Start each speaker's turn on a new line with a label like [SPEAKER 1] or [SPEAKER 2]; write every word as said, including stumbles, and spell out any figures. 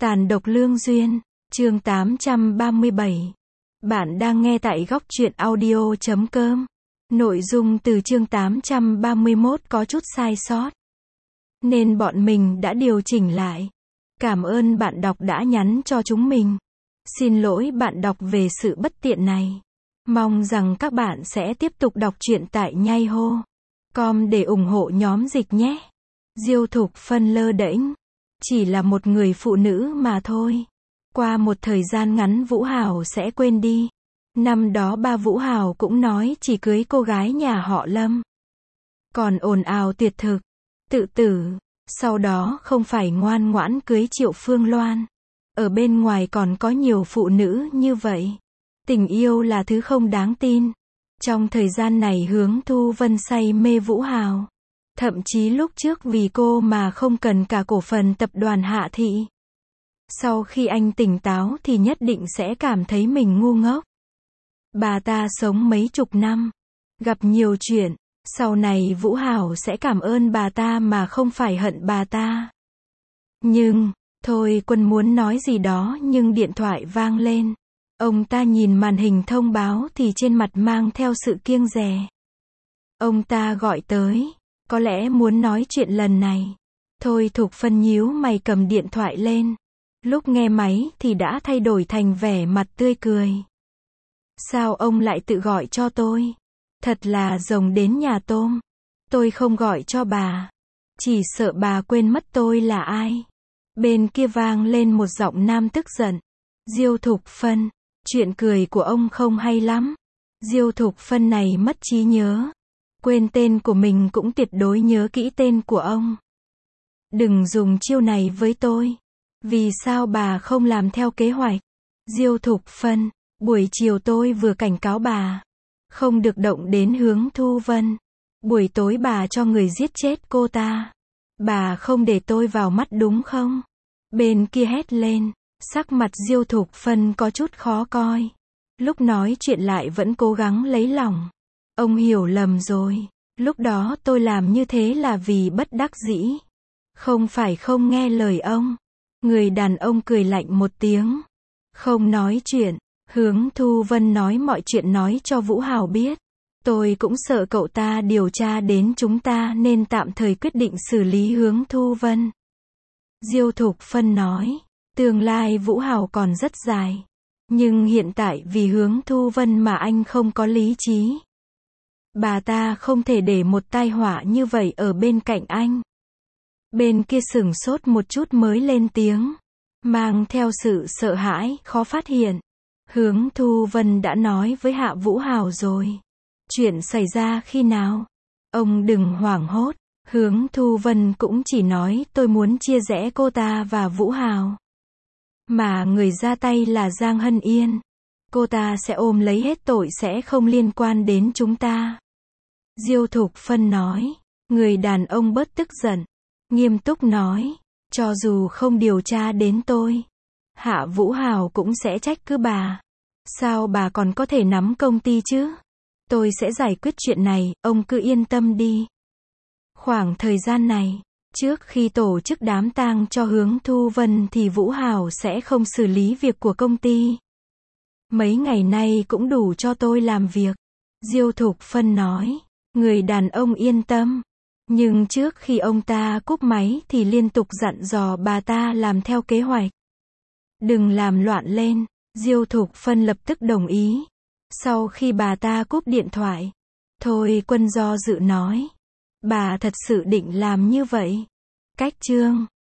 [SPEAKER 1] Tàn độc lương duyên, chương tám trăm ba mươi bảy. Bạn đang nghe tại góc truyện audio chấm com. Nội dung từ chương tám trăm ba mươi mốt có chút sai sót, nên bọn mình đã điều chỉnh lại. Cảm ơn bạn đọc đã nhắn cho chúng mình. Xin lỗi bạn đọc về sự bất tiện này. Mong rằng các bạn sẽ tiếp tục đọc truyện tại nhai hô chấm com để ủng hộ nhóm dịch nhé. Diêu Thục Phân lơ đễnh. Chỉ là một người phụ nữ mà thôi. Qua một thời gian ngắn Vũ Hào sẽ quên đi. Năm đó ba Vũ Hào cũng nói chỉ cưới cô gái nhà họ Lâm. Còn ồn ào tuyệt thực, tự tử. Sau đó không phải ngoan ngoãn cưới Triệu Phương Loan. Ở bên ngoài còn có nhiều phụ nữ như vậy. Tình yêu là thứ không đáng tin. Trong thời gian này Hướng Thu Vân say mê Vũ Hào. Thậm chí lúc trước vì cô mà không cần cả cổ phần tập đoàn Hạ Thị. Sau khi anh tỉnh táo thì nhất định sẽ cảm thấy mình ngu ngốc. Bà ta sống mấy chục năm, gặp nhiều chuyện, sau này Vũ Hào sẽ cảm ơn bà ta mà không phải hận bà ta. Nhưng, thôi Quân muốn nói gì đó nhưng điện thoại vang lên. Ông ta nhìn màn hình thông báo thì trên mặt mang theo sự kiêng dè. Ông ta gọi tới. Có lẽ muốn nói chuyện lần này. Thôi Thục Phân nhíu mày cầm điện thoại lên. Lúc nghe máy thì đã thay đổi thành vẻ mặt tươi cười. Sao ông lại tự gọi cho tôi? Thật là rồng đến nhà tôm. Tôi không gọi cho bà. Chỉ sợ bà quên mất tôi là ai. Bên kia vang lên một giọng nam tức giận. Diêu Thục Phân, chuyện cười của ông không hay lắm. Diêu Thục Phân này mất trí nhớ. Quên tên của mình cũng tuyệt đối nhớ kỹ tên của ông. Đừng dùng chiêu này với tôi. Vì sao bà không làm theo kế hoạch? Diêu Thục Phân, buổi chiều tôi vừa cảnh cáo bà. Không được động đến Hướng Thu Vân. Buổi tối bà cho người giết chết cô ta. Bà không để tôi vào mắt đúng không? Bên kia hét lên. Sắc mặt Diêu Thục Phân có chút khó coi. Lúc nói chuyện lại vẫn cố gắng lấy lòng. Ông hiểu lầm rồi. Lúc đó tôi làm như thế là vì bất đắc dĩ. Không phải không nghe lời ông. Người đàn ông cười lạnh một tiếng. Không nói chuyện. Hướng Thu Vân nói mọi chuyện nói cho Vũ Hào biết. Tôi cũng sợ cậu ta điều tra đến chúng ta nên tạm thời quyết định xử lý Hướng Thu Vân. Diêu Thục Phân nói. Tương lai Vũ Hào còn rất dài. Nhưng hiện tại vì Hướng Thu Vân mà anh không có lý trí. Bà ta không thể để một tai họa như vậy ở bên cạnh anh. Bên kia sửng sốt một chút mới lên tiếng. Mang theo sự sợ hãi, khó phát hiện. Hướng Thu Vân đã nói với Hạ Vũ Hào rồi. Chuyện xảy ra khi nào? Ông đừng hoảng hốt. Hướng Thu Vân cũng chỉ nói tôi muốn chia rẽ cô ta và Vũ Hào. Mà người ra tay là Giang Hân Yên. Cô ta sẽ ôm lấy hết tội sẽ không liên quan đến chúng ta. Diêu Thục Phân nói. Người đàn ông bớt tức giận. Nghiêm túc nói. Cho dù không điều tra đến tôi. Hạ Vũ Hào cũng sẽ trách cứ bà. Sao bà còn có thể nắm công ty chứ? Tôi sẽ giải quyết chuyện này, ông cứ yên tâm đi. Khoảng thời gian này, trước khi tổ chức đám tang cho Hướng Thu Vân thì Vũ Hào sẽ không xử lý việc của công ty. Mấy ngày nay cũng đủ cho tôi làm việc. Diêu Thục Phân nói. Người đàn ông yên tâm. Nhưng trước khi ông ta cúp máy thì liên tục dặn dò bà ta làm theo kế hoạch. Đừng làm loạn lên. Diêu Thục Phân lập tức đồng ý. Sau khi bà ta cúp điện thoại. Thôi Quân do dự nói. Bà thật sự định làm như vậy. Cách chương